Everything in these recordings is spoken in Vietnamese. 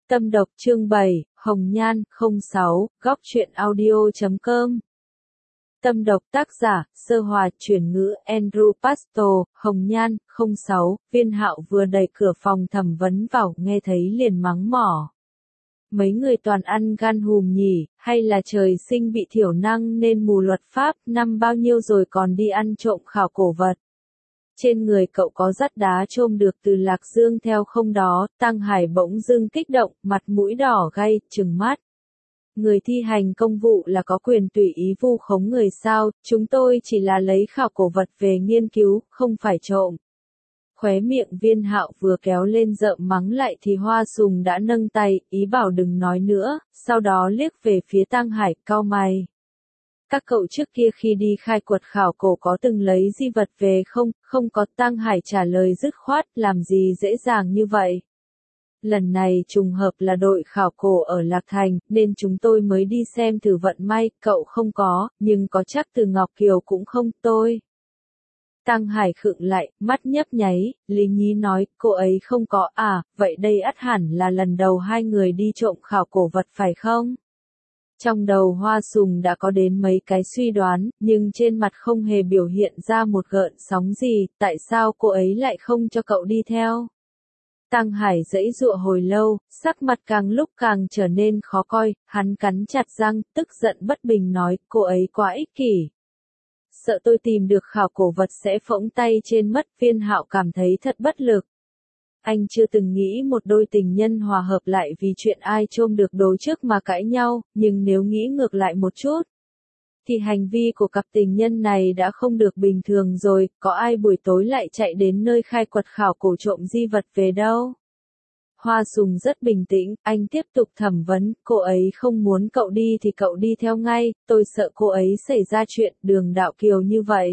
Tâm độc chương 7, Hồng Nhan, 06, góc truyện audio.com. Tâm độc tác giả, Sơ Hòa, chuyển ngữ, Andrew Pastor, Hồng Nhan, 06, Viên Hạo vừa đẩy cửa phòng thẩm vấn vào, nghe thấy liền mắng mỏ. Mấy người toàn ăn gan hùm nhỉ, hay là trời sinh bị thiểu năng nên mù luật pháp, năm bao nhiêu rồi còn đi ăn trộm khảo cổ vật. Trên người cậu có dắt đá trôm được từ Lạc Dương theo không đó, Tăng Hải bỗng dưng kích động, mặt mũi đỏ gay, trừng mắt. Người thi hành công vụ là có quyền tùy ý vu khống người sao, chúng tôi chỉ là lấy khảo cổ vật về nghiên cứu, không phải trộm. Khóe miệng Viên Hạo vừa kéo lên rợm mắng lại thì Hoa Sùng đã nâng tay, ý bảo đừng nói nữa, sau đó liếc về phía Tăng Hải, cau mày. Các cậu trước kia khi đi khai quật khảo cổ có từng lấy di vật về không? Không có. Tăng Hải trả lời dứt khoát, làm gì dễ dàng như vậy. Lần này trùng hợp là đội khảo cổ ở Lạc Thành, nên chúng tôi mới đi xem thử vận may, cậu không có, nhưng có chắc từ Ngọc Kiều cũng không, tôi. Tăng Hải khựng lại, mắt nhấp nháy, lý nhí nói, cô ấy không có à, vậy đây ắt hẳn là lần đầu hai người đi trộm khảo cổ vật phải không? Trong đầu Hoa Sùng đã có đến mấy cái suy đoán, nhưng trên mặt không hề biểu hiện ra một gợn sóng gì, tại sao cô ấy lại không cho cậu đi theo? Tăng Hải giãy giụa hồi lâu, sắc mặt càng lúc càng trở nên khó coi, hắn cắn chặt răng, tức giận bất bình nói, cô ấy quá ích kỷ. Sợ tôi tìm được khảo cổ vật sẽ phỗng tay trên mất. Viên Hạo cảm thấy thật bất lực. Anh chưa từng nghĩ một đôi tình nhân hòa hợp lại vì chuyện ai trôm được đồ trước mà cãi nhau, nhưng nếu nghĩ ngược lại một chút, thì hành vi của cặp tình nhân này đã không được bình thường rồi, có ai buổi tối lại chạy đến nơi khai quật khảo cổ trộm di vật về đâu. Hoa Sùng rất bình tĩnh, anh tiếp tục thẩm vấn, cô ấy không muốn cậu đi thì cậu đi theo ngay, tôi sợ cô ấy xảy ra chuyện Đường Đạo Kiều như vậy.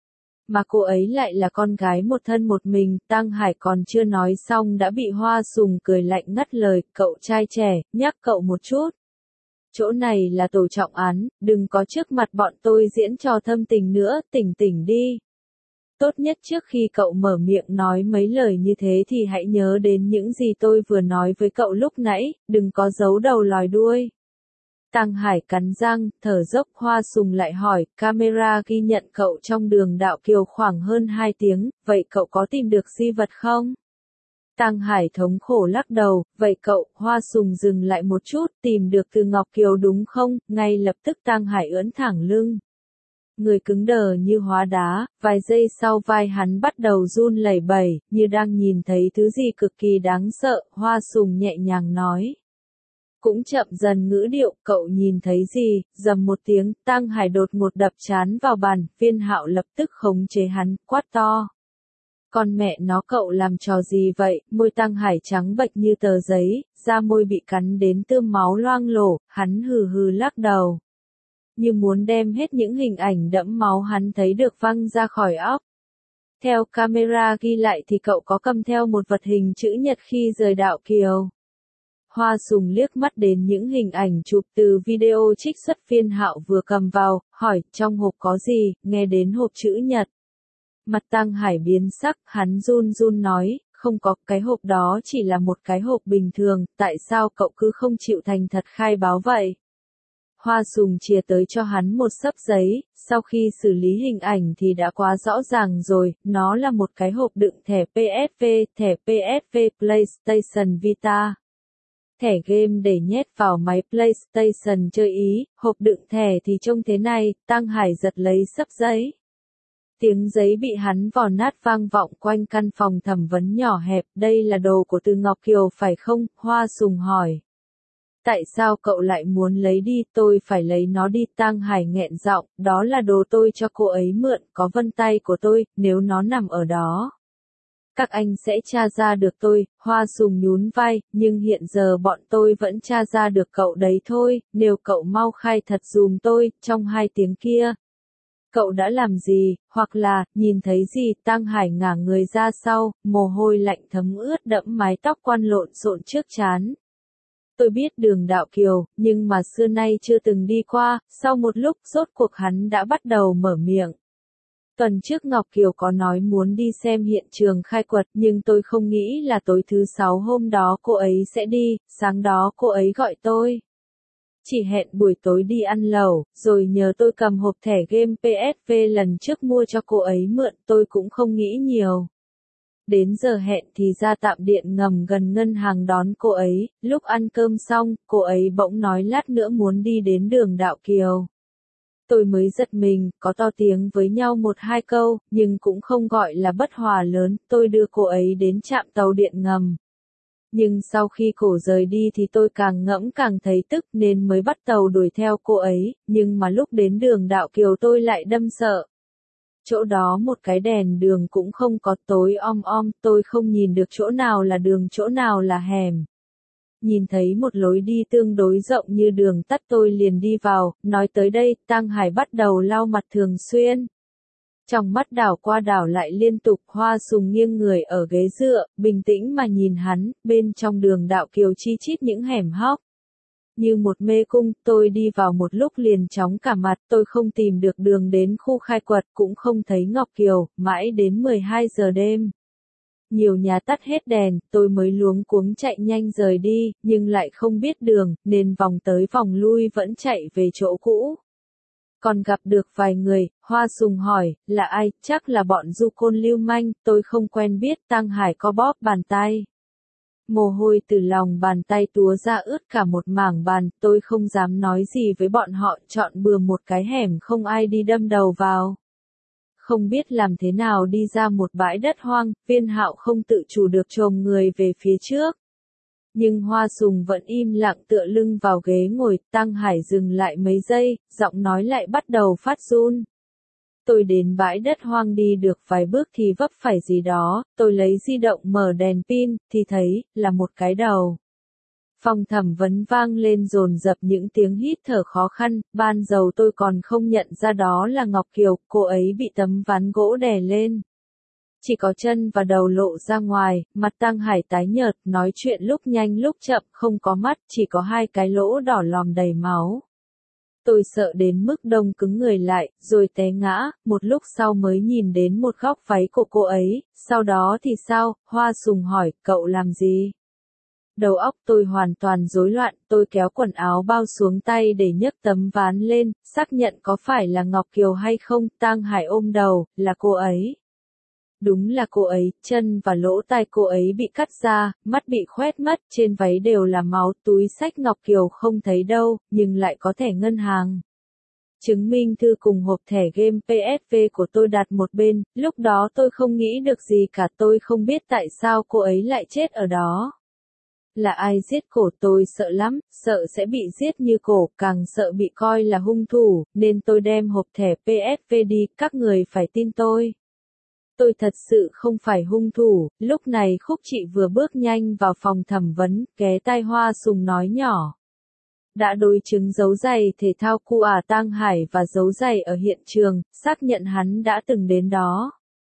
Mà cô ấy lại là con gái một thân một mình, Tăng Hải còn chưa nói xong đã bị Hoa Sùng cười lạnh ngắt lời, cậu trai trẻ, nhắc cậu một chút. Chỗ này là tổ trọng án, đừng có trước mặt bọn tôi diễn trò thâm tình nữa, tỉnh tỉnh đi. Tốt nhất trước khi cậu mở miệng nói mấy lời như thế thì hãy nhớ đến những gì tôi vừa nói với cậu lúc nãy, đừng có giấu đầu lòi đuôi. Tăng Hải cắn răng, thở dốc. Hoa Sùng lại hỏi, camera ghi nhận cậu trong Đường Đạo Kiều khoảng hơn 2 tiếng, vậy cậu có tìm được di vật không? Tăng Hải thống khổ lắc đầu, vậy cậu, Hoa Sùng dừng lại một chút, tìm được từ Ngọc Kiều đúng không? Ngay lập tức Tăng Hải ưỡn thẳng lưng. Người cứng đờ như hóa đá, vài giây sau vai hắn bắt đầu run lẩy bẩy, như đang nhìn thấy thứ gì cực kỳ đáng sợ. Hoa Sùng nhẹ nhàng nói. Cũng chậm dần ngữ điệu, cậu nhìn thấy gì? Rầm một tiếng, Tăng Hải đột ngột đập trán vào bàn, Viên Hạo lập tức khống chế hắn, quát to. Con mẹ nó, cậu làm trò gì vậy? Môi Tăng Hải trắng bệch như tờ giấy, da môi bị cắn đến tươm máu loang lổ, hắn hừ hừ lắc đầu. Như muốn đem hết những hình ảnh đẫm máu hắn thấy được văng ra khỏi óc. Theo camera ghi lại thì cậu có cầm theo một vật hình chữ nhật khi rời Đạo Kiều. Hoa Sùng liếc mắt đến những hình ảnh chụp từ video trích xuất Viên Hạo vừa cầm vào, hỏi, trong hộp có gì? Nghe đến hộp chữ nhật. Mặt Tăng Hải biến sắc, hắn run run nói, không có, cái hộp đó chỉ là một cái hộp bình thường, tại sao cậu cứ không chịu thành thật khai báo vậy? Hoa Sùng chia tới cho hắn một xấp giấy, sau khi xử lý hình ảnh thì đã quá rõ ràng rồi, nó là một cái hộp đựng thẻ PSV PlayStation Vita. Thẻ game để nhét vào máy PlayStation chơi ý, hộp đựng thẻ thì trông thế này. Tăng Hải giật lấy xấp giấy. Tiếng giấy bị hắn vò nát vang vọng quanh căn phòng thẩm vấn nhỏ hẹp, đây là đồ của Từ Ngọc Kiều phải không? Hoa Sùng hỏi. Tại sao cậu lại muốn lấy đi? Tôi phải lấy nó đi. Tăng Hải nghẹn giọng, đó là đồ tôi cho cô ấy mượn, có vân tay của tôi, nếu nó nằm ở đó. Các anh sẽ tra ra được tôi. Hoa Sùng nhún vai, nhưng hiện giờ bọn tôi vẫn tra ra được cậu đấy thôi, nếu cậu mau khai thật dùm tôi, trong 2 tiếng kia. Cậu đã làm gì, hoặc là, nhìn thấy gì? Tăng Hải ngả người ra sau, mồ hôi lạnh thấm ướt đẫm mái tóc quăn lộn xộn trước trán. Tôi biết Đường Đạo Kiều, nhưng mà xưa nay chưa từng đi qua. Sau một lúc, rốt cuộc hắn đã bắt đầu mở miệng. Tuần trước Ngọc Kiều có nói muốn đi xem hiện trường khai quật, nhưng tôi không nghĩ là tối thứ 6 hôm đó cô ấy sẽ đi, sáng đó cô ấy gọi tôi. Chỉ hẹn buổi tối đi ăn lẩu, rồi nhờ tôi cầm hộp thẻ game PSV lần trước mua cho cô ấy mượn, tôi cũng không nghĩ nhiều. Đến giờ hẹn thì ra tạm điện ngầm gần ngân hàng đón cô ấy, lúc ăn cơm xong, cô ấy bỗng nói lát nữa muốn đi đến đường Đạo Kiều. Tôi mới giật mình, có to tiếng với nhau một hai câu, nhưng cũng không gọi là bất hòa lớn, tôi đưa cô ấy đến trạm tàu điện ngầm. Nhưng sau khi cổ rời đi thì tôi càng ngẫm càng thấy tức nên mới bắt tàu đuổi theo cô ấy, nhưng mà lúc đến đường Đạo Kiều tôi lại đâm sợ. Chỗ đó một cái đèn đường cũng không có, tối om om, tôi không nhìn được chỗ nào là đường chỗ nào là hẻm. Nhìn thấy một lối đi tương đối rộng như đường tắt tôi liền đi vào, nói tới đây, Tăng Hải bắt đầu lau mặt thường xuyên. Trong mắt đảo qua đảo lại liên tục, Hoa Sùng nghiêng người ở ghế dựa, bình tĩnh mà nhìn hắn, bên trong đường Đạo Kiều chi chít những hẻm hóc. Như một mê cung, tôi đi vào một lúc liền chóng cả mặt, tôi không tìm được đường đến khu khai quật, cũng không thấy Ngọc Kiều, mãi đến 12 giờ đêm. Nhiều nhà tắt hết đèn, tôi mới luống cuống chạy nhanh rời đi, nhưng lại không biết đường, nên vòng tới vòng lui vẫn chạy về chỗ cũ. Còn gặp được vài người, Hoa Sùng hỏi, là ai, chắc là bọn du côn lưu manh, tôi không quen biết, Tăng Hải co bóp bàn tay. Mồ hôi từ lòng bàn tay túa ra ướt cả một mảng bàn, tôi không dám nói gì với bọn họ, chọn bừa một cái hẻm không ai đi đâm đầu vào. Không biết làm thế nào đi ra một bãi đất hoang, Viên Hạo không tự chủ được chồm người về phía trước. Nhưng Hoa Sùng vẫn im lặng tựa lưng vào ghế ngồi, Tăng Hải dừng lại mấy giây, giọng nói lại bắt đầu phát run. Tôi đến bãi đất hoang đi được vài bước thì vấp phải gì đó, tôi lấy di động mở đèn pin, thì thấy, là một cái đầu. Phòng thẩm vấn vang lên dồn dập những tiếng hít thở khó khăn, ban đầu tôi còn không nhận ra đó là Ngọc Kiều, cô ấy bị tấm ván gỗ đè lên. Chỉ có chân và đầu lộ ra ngoài, mặt Tăng Hải tái nhợt, nói chuyện lúc nhanh lúc chậm, không có mắt, chỉ có hai cái lỗ đỏ lòm đầy máu. Tôi sợ đến mức đông cứng người lại, rồi té ngã, một lúc sau mới nhìn đến một góc váy của cô ấy, sau đó thì sao, Hoa Sùng hỏi, cậu làm gì? Đầu óc tôi hoàn toàn rối loạn, tôi kéo quần áo bao xuống tay để nhấc tấm ván lên, xác nhận có phải là Ngọc Kiều hay không, Tăng Hải ôm đầu, là cô ấy. Đúng là cô ấy, chân và lỗ tai cô ấy bị cắt ra, mắt bị khoét mất, trên váy đều là máu, túi xách Ngọc Kiều không thấy đâu, nhưng lại có thẻ ngân hàng. Chứng minh thư cùng hộp thẻ game PSV của tôi đặt một bên, lúc đó tôi không nghĩ được gì cả, tôi không biết tại sao cô ấy lại chết ở đó. Là ai giết cổ, tôi sợ lắm, sợ sẽ bị giết như cổ, càng sợ bị coi là hung thủ, nên tôi đem hộp thẻ PSV đi, các người phải tin tôi. Tôi thật sự không phải hung thủ, lúc này Khúc Trị vừa bước nhanh vào phòng thẩm vấn, ghé tai Hoa Sùng nói nhỏ. Đã đối chứng dấu giày thể thao của Tăng Hải và dấu giày ở hiện trường, xác nhận hắn đã từng đến đó.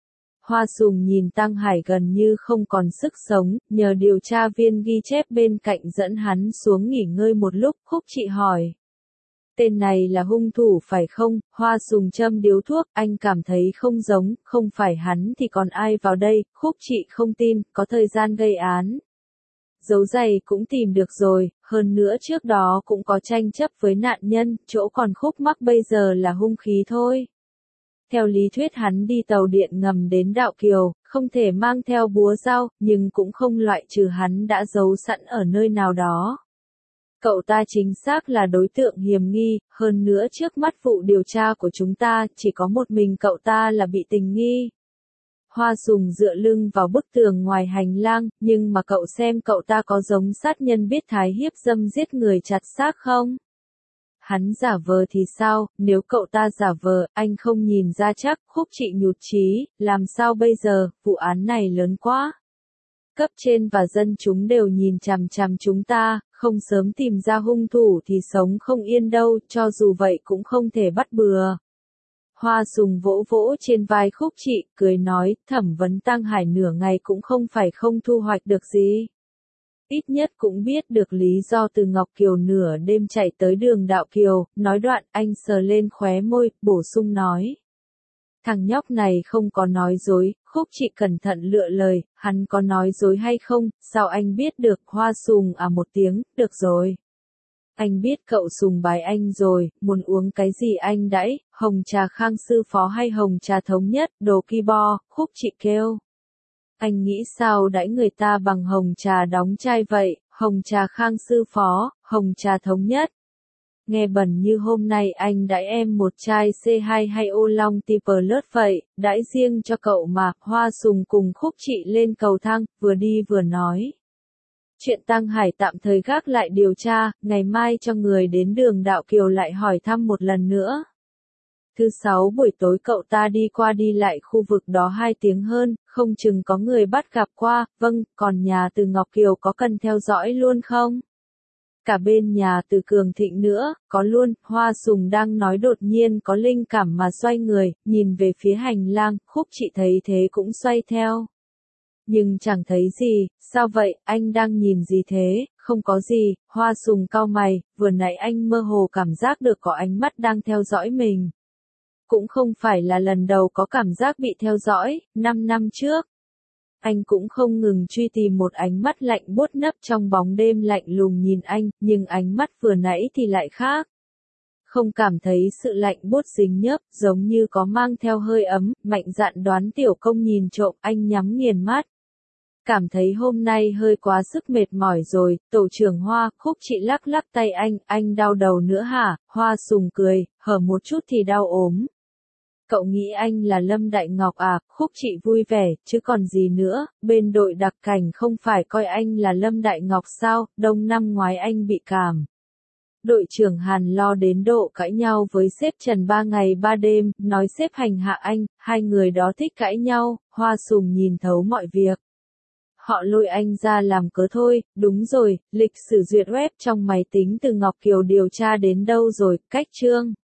Hoa Sùng nhìn Tăng Hải gần như không còn sức sống, nhờ điều tra viên ghi chép bên cạnh dẫn hắn xuống nghỉ ngơi một lúc, Khúc Trị hỏi. Tên này là hung thủ phải không? Hoa Sùng châm điếu thuốc, anh cảm thấy không giống, không phải hắn thì còn ai vào đây, Khúc Trị không tin, có thời gian gây án. Dấu giày cũng tìm được rồi, hơn nữa trước đó cũng có tranh chấp với nạn nhân, chỗ còn khúc mắc bây giờ là hung khí thôi. Theo lý thuyết hắn đi tàu điện ngầm đến Đạo Kiều, không thể mang theo búa dao, nhưng cũng không loại trừ hắn đã giấu sẵn ở nơi nào đó. Cậu ta chính xác là đối tượng hiểm nghi, hơn nữa trước mắt vụ điều tra của chúng ta, chỉ có một mình cậu ta là bị tình nghi. Hoa Sùng dựa lưng vào bức tường ngoài hành lang, nhưng mà cậu xem cậu ta có giống sát nhân biết thái hiếp dâm giết người chặt xác không? Hắn giả vờ thì sao, nếu cậu ta giả vờ, anh không nhìn ra chắc, Khúc Trị nhụt chí, làm sao bây giờ, vụ án này lớn quá. Cấp trên và dân chúng đều nhìn chằm chằm chúng ta, không sớm tìm ra hung thủ thì sống không yên đâu, cho dù vậy cũng không thể bắt bừa. Hoa Sùng vỗ vỗ trên vai Khúc Trị, cười nói, thẩm vấn Tăng Hải nửa ngày cũng không phải không thu hoạch được gì. Ít nhất cũng biết được lý do từ Ngọc Kiều nửa đêm chạy tới đường Đạo Kiều, nói đoạn anh sờ lên khóe môi, bổ sung nói. Thằng nhóc này không có nói dối, Khúc Trị cẩn thận lựa lời, hắn có nói dối hay không, sao anh biết được, Hoa Sùng à một tiếng, được rồi. Anh biết cậu sùng bái anh rồi, muốn uống cái gì anh đãi, hồng trà Khang sư phó hay hồng trà thống nhất, đồ ki bo, Khúc Trị kêu. Anh nghĩ sao đãi người ta bằng hồng trà đóng chai vậy, hồng trà Khang sư phó, hồng trà thống nhất. Nghe bẩn như hôm nay anh đãi em một chai C2 hay ô long tiper lớt vậy, đãi riêng cho cậu mà, Hoa Sùng cùng Khúc Trị lên cầu thang, vừa đi vừa nói. Chuyện Tăng Hải tạm thời gác lại điều tra, ngày mai cho người đến đường Đạo Kiều lại hỏi thăm một lần nữa. Thứ sáu buổi tối cậu ta đi qua đi lại khu vực đó 2 tiếng hơn, không chừng có người bắt gặp qua, vâng, còn nhà từ Ngọc Kiều có cần theo dõi luôn không? Cả bên nhà từ Cường Thịnh nữa, có luôn, Hoa Sùng đang nói đột nhiên có linh cảm mà xoay người, nhìn về phía hành lang, Khúc Trị thấy thế cũng xoay theo. Nhưng chẳng thấy gì, sao vậy, anh đang nhìn gì thế, không có gì, Hoa Sùng cau mày, vừa nãy anh mơ hồ cảm giác được có ánh mắt đang theo dõi mình. Cũng không phải là lần đầu có cảm giác bị theo dõi, 5 năm trước. Anh cũng không ngừng truy tìm một ánh mắt lạnh buốt nấp trong bóng đêm lạnh lùng nhìn anh, nhưng ánh mắt vừa nãy thì lại khác. Không cảm thấy sự lạnh buốt dính nhớp, giống như có mang theo hơi ấm, mạnh dạn đoán tiểu công nhìn trộm, anh nhắm nghiền mắt. Cảm thấy hôm nay hơi quá sức mệt mỏi rồi, tổ trưởng Hoa, Khúc Trị lắc lắc tay anh đau đầu nữa hả, Hoa Sùng cười, hở một chút thì đau ốm. Cậu nghĩ anh là Lâm Đại Ngọc à, Khúc Trị vui vẻ, chứ còn gì nữa, bên đội đặc cảnh không phải coi anh là Lâm Đại Ngọc sao, đông năm ngoái anh bị cảm. Đội trưởng Hàn lo đến độ cãi nhau với sếp Trần 3 ngày 3 đêm, nói sếp hành hạ anh, hai người đó thích cãi nhau, Hoa Sùng nhìn thấu mọi việc. Họ lôi anh ra làm cớ thôi, đúng rồi, lịch sử duyệt web trong máy tính từ Ngọc Kiều điều tra đến đâu rồi, cách chương.